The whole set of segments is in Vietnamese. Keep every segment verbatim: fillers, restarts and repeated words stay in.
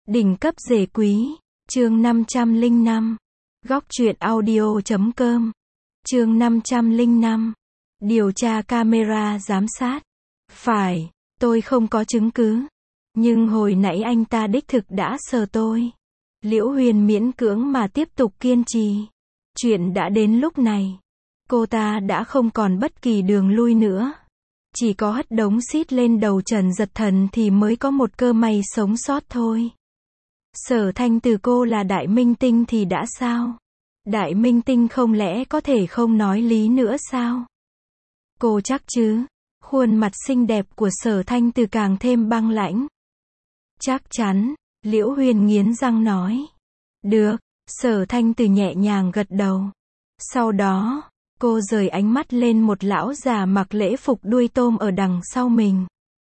Đỉnh cấp rể quý, chương năm trăm lẻ năm. Góc truyện audio chấm com. Chương năm trăm lẻ năm. Điều tra camera giám sát. Phải, tôi không có chứng cứ. Nhưng hồi nãy anh ta đích thực đã sờ tôi. Liễu Huyền miễn cưỡng mà tiếp tục kiên trì. Chuyện đã đến lúc này. Cô ta đã không còn bất kỳ đường lui nữa. Chỉ có hất đống xít lên đầu Trần Giật Thần thì mới có một cơ may sống sót thôi. Sở Thanh Từ cô là đại minh tinh thì đã sao? Đại minh tinh không lẽ có thể không nói lý nữa sao? Cô chắc chứ? Khuôn mặt xinh đẹp của Sở Thanh Từ càng thêm băng lãnh. Chắc chắn, Liễu Huyền nghiến răng nói. Được, Sở Thanh Từ nhẹ nhàng gật đầu. Sau đó, cô rời ánh mắt lên một lão già mặc lễ phục đuôi tôm ở đằng sau mình.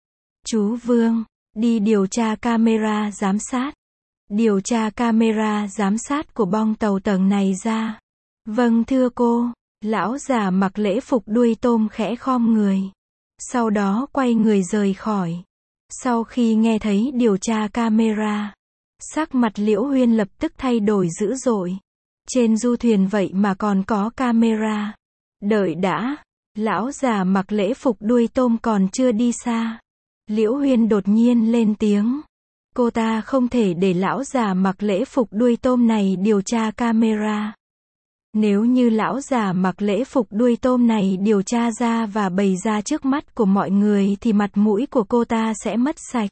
Chú Vương, đi điều tra camera giám sát. Điều tra camera giám sát của bong tàu tầng này ra. Vâng thưa cô. Lão già mặc lễ phục đuôi tôm khẽ khom người. Sau đó quay người rời khỏi. Sau khi nghe thấy điều tra camera, sắc mặt Liễu Huyên lập tức thay đổi dữ dội. Trên du thuyền vậy mà còn có camera. Đợi đã. Lão già mặc lễ phục đuôi tôm còn chưa đi xa. Liễu Huyên đột nhiên lên tiếng. Cô ta không thể để lão già mặc lễ phục đuôi tôm này điều tra camera. Nếu như lão già mặc lễ phục đuôi tôm này điều tra ra và bày ra trước mắt của mọi người thì mặt mũi của cô ta sẽ mất sạch.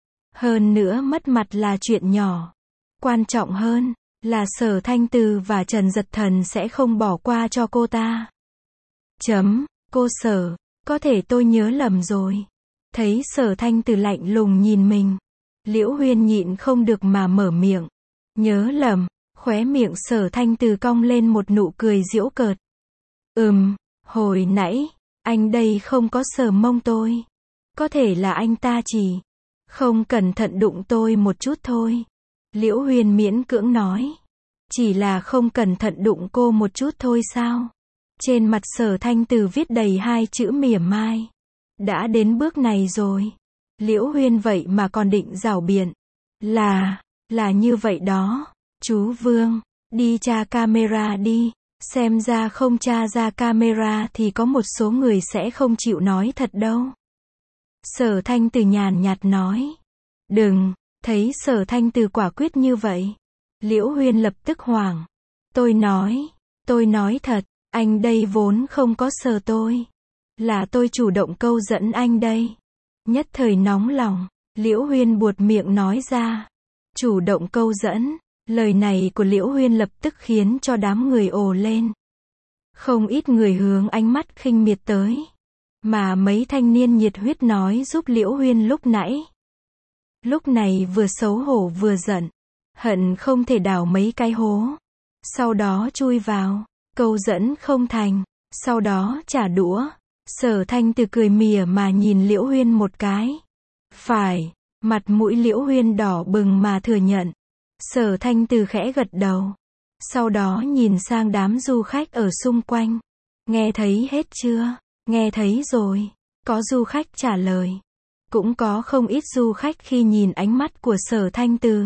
Hơn nữa mất mặt là chuyện nhỏ. Quan trọng hơn là Sở Thanh Từ và Trần Giật Thần sẽ không bỏ qua cho cô ta. Chấm, cô Sở, có thể tôi nhớ lầm rồi. Thấy Sở Thanh Từ lạnh lùng nhìn mình. Liễu Huyên nhịn không được mà mở miệng. Nhớ lầm, khóe miệng Sở Thanh Từ cong lên một nụ cười giễu cợt. Ừm, hồi nãy, anh đây không có sờ mông tôi. Có thể là anh ta chỉ không cẩn thận đụng tôi một chút thôi. Liễu Huyên miễn cưỡng nói. Chỉ là không cẩn thận đụng cô một chút thôi sao? Trên mặt Sở Thanh Từ viết đầy hai chữ mỉa mai. Đã đến bước này rồi. Liễu Huyên vậy mà còn định giảo biện. Là, là như vậy đó. Chú Vương, đi tra camera đi. Xem ra không tra ra camera thì có một số người sẽ không chịu nói thật đâu. Sở Thanh Từ nhàn nhạt nói. Đừng, thấy Sở Thanh Từ quả quyết như vậy. Liễu Huyên lập tức hoảng. Tôi nói, tôi nói thật, anh đây vốn không có sờ tôi. Là tôi chủ động câu dẫn anh đây. Nhất thời nóng lòng, Liễu Huyên buột miệng nói ra. Chủ động câu dẫn, lời này của Liễu Huyên lập tức khiến cho đám người ồ lên. Không ít người hướng ánh mắt khinh miệt tới. Mà mấy thanh niên nhiệt huyết nói giúp Liễu Huyên lúc nãy. Lúc này vừa xấu hổ vừa giận. Hận không thể đào mấy cái hố. Sau đó chui vào, câu dẫn không thành. Sau đó trả đũa. Sở Thanh Từ cười mỉa mà nhìn Liễu Huyên một cái. Phải, mặt mũi Liễu Huyên đỏ bừng mà thừa nhận. Sở Thanh Từ khẽ gật đầu. Sau đó nhìn sang đám du khách ở xung quanh. Nghe thấy hết chưa? Nghe thấy rồi. Có du khách trả lời. Cũng có không ít du khách khi nhìn ánh mắt của Sở Thanh Từ.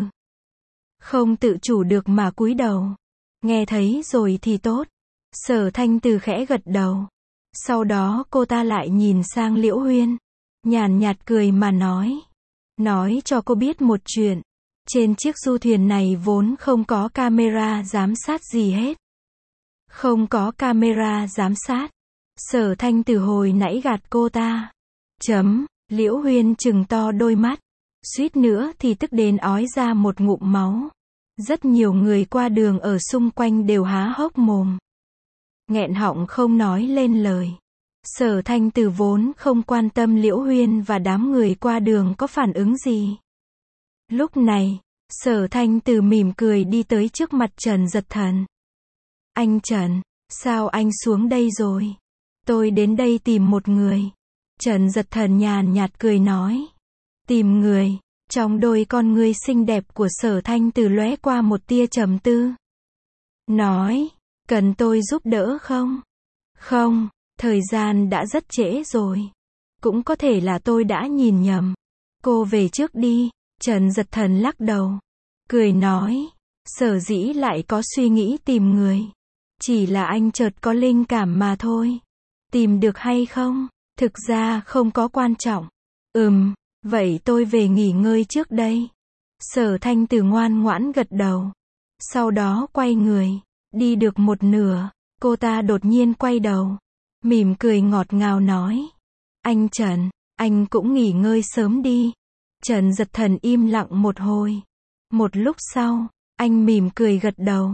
Không tự chủ được mà cúi đầu. Nghe thấy rồi thì tốt. Sở Thanh Từ khẽ gật đầu. Sau đó cô ta lại nhìn sang Liễu Huyên. Nhàn nhạt cười mà nói. Nói cho cô biết một chuyện. Trên chiếc du thuyền này vốn không có camera giám sát gì hết. Không có camera giám sát. Sở Thanh Từ hồi nãy gạt cô ta. Chấm, Liễu Huyên trừng to đôi mắt. Suýt nữa thì tức đến ói ra một ngụm máu. Rất nhiều người qua đường ở xung quanh đều há hốc mồm. Nghẹn họng không nói lên lời. Sở Thanh Từ vốn không quan tâm Liễu Huyên và đám người qua đường có phản ứng gì. Lúc này, Sở Thanh Từ mỉm cười đi tới trước mặt Trần Giật Thần. Anh Trần, sao anh xuống đây rồi? Tôi đến đây tìm một người. Trần Giật Thần nhàn nhạt cười nói. Tìm người. Trong đôi con ngươi xinh đẹp của Sở Thanh Từ lóe qua một tia trầm tư. Nói. Cần tôi giúp đỡ không? Không, thời gian đã rất trễ rồi. Cũng có thể là tôi đã nhìn nhầm. Cô về trước đi. Trần Giật Thần lắc đầu. cười nói, sở dĩ lại có suy nghĩ tìm người. Chỉ là anh chợt có linh cảm mà thôi. Tìm được hay không, thực ra không có quan trọng. Ừm, vậy tôi về nghỉ ngơi trước đây. Sở Thanh Từ ngoan ngoãn gật đầu. Sau đó quay người, đi được một nửa, cô ta đột nhiên quay đầu, mỉm cười ngọt ngào nói. Anh Trần, anh cũng nghỉ ngơi sớm đi. Trần Giật Thần im lặng một hồi. Một lúc sau, anh mỉm cười gật đầu.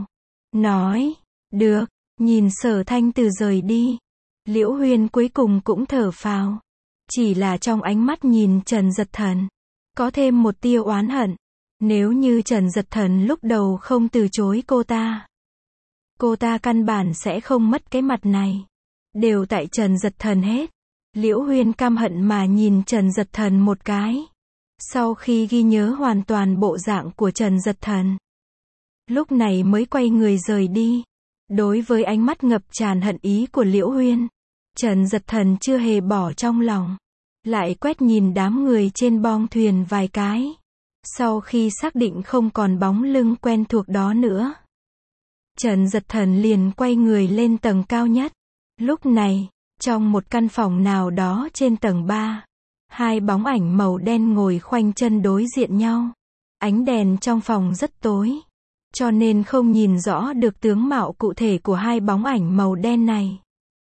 Nói, được, nhìn Sở Thanh Từ rời đi. Liễu Huyên cuối cùng cũng thở phào. Chỉ là trong ánh mắt nhìn Trần Giật Thần, có thêm một tia oán hận. Nếu như Trần Giật Thần lúc đầu không từ chối cô ta, cô ta căn bản sẽ không mất cái mặt này. Đều tại Trần Giật Thần hết. Liễu Huyên căm hận mà nhìn Trần Giật Thần một cái. Sau khi ghi nhớ hoàn toàn bộ dạng của Trần Giật Thần, lúc này mới quay người rời đi. Đối với ánh mắt ngập tràn hận ý của Liễu Huyên, Trần Giật Thần chưa hề bỏ trong lòng. Lại quét nhìn đám người trên bong thuyền vài cái. Sau khi xác định không còn bóng lưng quen thuộc đó nữa, Trần Giật Thần liền quay người lên tầng cao nhất. Lúc này, trong một căn phòng nào đó trên tầng ba, hai bóng ảnh màu đen ngồi khoanh chân đối diện nhau. Ánh đèn trong phòng rất tối, cho nên không nhìn rõ được tướng mạo cụ thể của hai bóng ảnh màu đen này.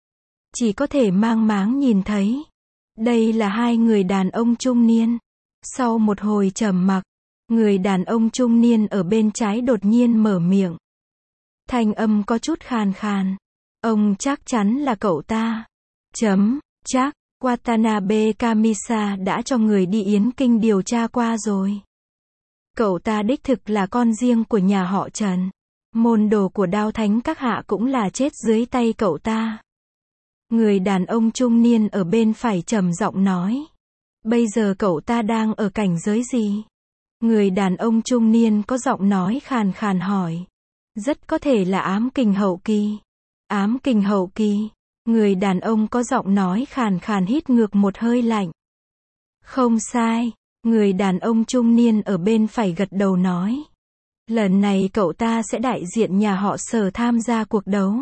Chỉ có thể mang máng nhìn thấy, đây là hai người đàn ông trung niên. Sau một hồi trầm mặc, người đàn ông trung niên ở bên trái đột nhiên mở miệng. Thanh âm có chút khàn khàn. Ông chắc chắn là cậu ta. Chấm, chắc, Watanabe Kamisa đã cho người đi Yến Kinh điều tra qua rồi. Cậu ta đích thực là con riêng của nhà họ Trần. Môn đồ của Đao Thánh các hạ cũng là chết dưới tay cậu ta. Người đàn ông trung niên ở bên phải trầm giọng nói. Bây giờ cậu ta đang ở cảnh giới gì? Người đàn ông trung niên có giọng nói khàn khàn hỏi. Rất có thể là ám kình hậu kỳ. Ám kình hậu kỳ. Người đàn ông có giọng nói khàn khàn hít ngược một hơi lạnh. Không sai. Người đàn ông trung niên ở bên phải gật đầu nói. Lần này cậu ta sẽ đại diện nhà họ Sở tham gia cuộc đấu.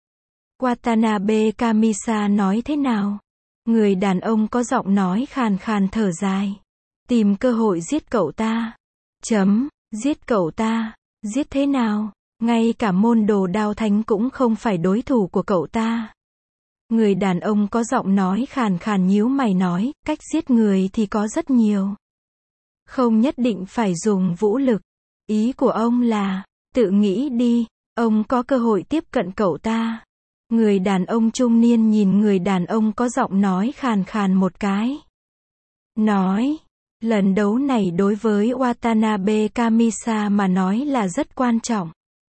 Watanabe Kamisa nói thế nào? Người đàn ông có giọng nói khàn khàn thở dài. Tìm cơ hội giết cậu ta. Chấm, giết cậu ta. Giết thế nào? Ngay cả môn đồ Đao Thánh cũng không phải đối thủ của cậu ta. Người đàn ông có giọng nói khàn khàn nhíu mày nói, cách giết người thì có rất nhiều. Không nhất định phải dùng vũ lực. Ý của ông là, tự nghĩ đi, ông có cơ hội tiếp cận cậu ta. Người đàn ông trung niên nhìn người đàn ông có giọng nói khàn khàn một cái. Nói, lần đấu này đối với Watanabe Kamisa mà nói là rất quan trọng.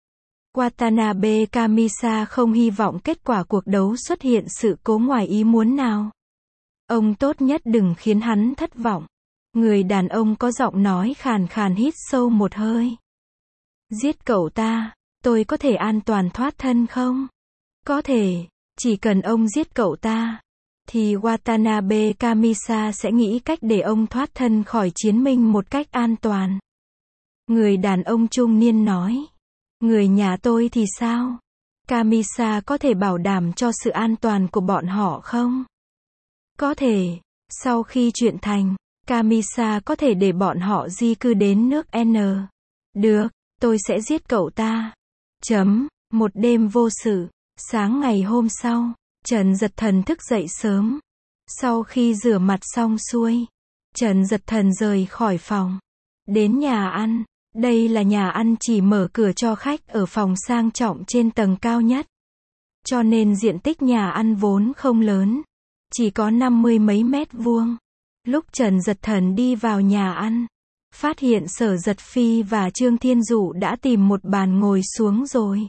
Watanabe Kamisa không hy vọng kết quả cuộc đấu xuất hiện sự cố ngoài ý muốn nào. Ông tốt nhất đừng khiến hắn thất vọng. Người đàn ông có giọng nói khàn khàn hít sâu một hơi. Giết cậu ta, tôi có thể an toàn thoát thân không? Có thể, chỉ cần ông giết cậu ta, thì Watanabe Kamisa sẽ nghĩ cách để ông thoát thân khỏi chiến minh một cách an toàn. Người đàn ông trung niên nói. Người nhà tôi thì sao? Kamisa có thể bảo đảm cho sự an toàn của bọn họ không? Có thể. Sau khi chuyện thành, Kamisa có thể để bọn họ di cư đến nước N. Được, tôi sẽ giết cậu ta. Chấm, một đêm vô sự. Sáng ngày hôm sau, Trần Giật Thần thức dậy sớm. Sau khi rửa mặt xong xuôi, Trần Giật Thần rời khỏi phòng. Đến nhà ăn. Đây là nhà ăn chỉ mở cửa cho khách ở phòng sang trọng trên tầng cao nhất. Cho nên diện tích nhà ăn vốn không lớn. Chỉ có năm mươi mấy mét vuông. Lúc Trần Giật Thần đi vào nhà ăn, phát hiện Sở Giật Phi và Trương Thiên Dụ đã tìm một bàn ngồi xuống rồi.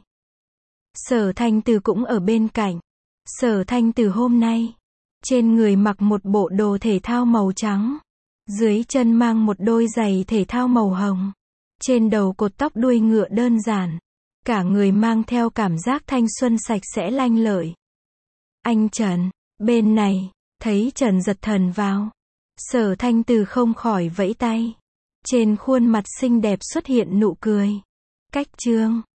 Sở Thanh Từ cũng ở bên cạnh. Sở Thanh Từ hôm nay, trên người mặc một bộ đồ thể thao màu trắng. Dưới chân mang một đôi giày thể thao màu hồng. Trên đầu cột tóc đuôi ngựa đơn giản. Cả người mang theo cảm giác thanh xuân sạch sẽ lanh lợi. Anh Trần, bên này, thấy Trần Giật Thần vào. Sở Thanh Từ không khỏi vẫy tay. Trên khuôn mặt xinh đẹp xuất hiện nụ cười. Cách chương